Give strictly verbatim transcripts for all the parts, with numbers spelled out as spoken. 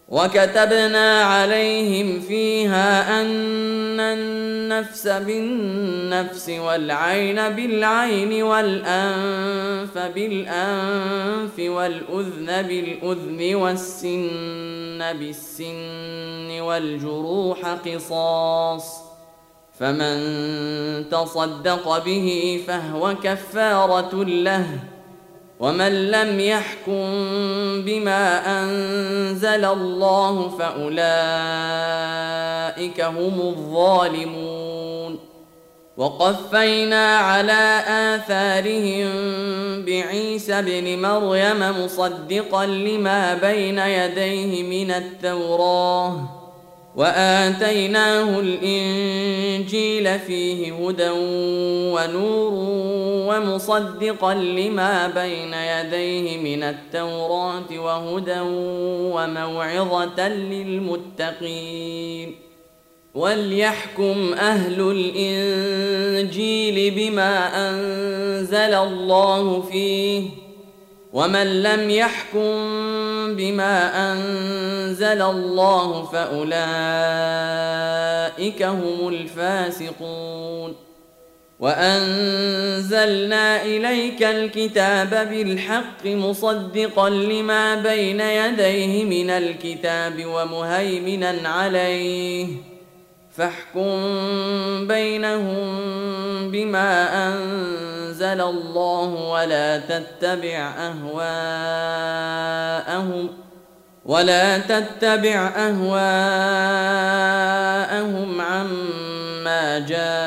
وكتبنا عليهم فيها أن النفس بالنفس والعين بالعين والأنف بالأنف والأذن بالأذن والسن بالسن والجروح قصاص، فمن تصدق به فهو كفارة له، ومن لم يحكم بما أنزل الله فأولئك هم الظالمون. وقفينا على آثارهم بعيسى ابن مريم مصدقا لما بين يديه من التوراة، وآتيناه الإنجيل فيه هدى ونور ومصدقا لما بين يديه من التوراة وهدى وموعظة للمتقين. وليحكم أهل الإنجيل بما أنزل الله فيه، ومن لم يحكم بما أنزل الله فأولئك هم الفاسقون. وأنزلنا إليك الكتاب بالحق مصدقا لما بين يديه من الكتاب ومهيمنا عليه، فاحكم بينهم بما أنزل الله ولا تتبع أهواءهم ولا تتبع أهواءهم عما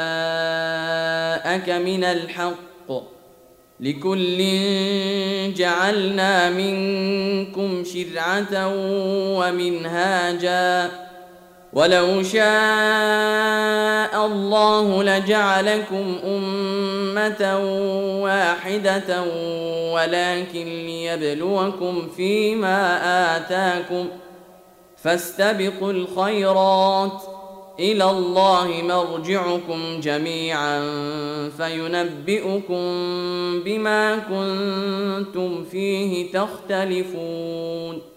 جاءك من الحق، لكل جعلنا منكم شرعة ومنهاجا، ولو شاء الله لجعلكم أمة واحدة ولكن ليبلوكم فيما آتاكم، فاستبقوا الخيرات، إلى الله مرجعكم جميعا فينبئكم بما كنتم فيه تختلفون.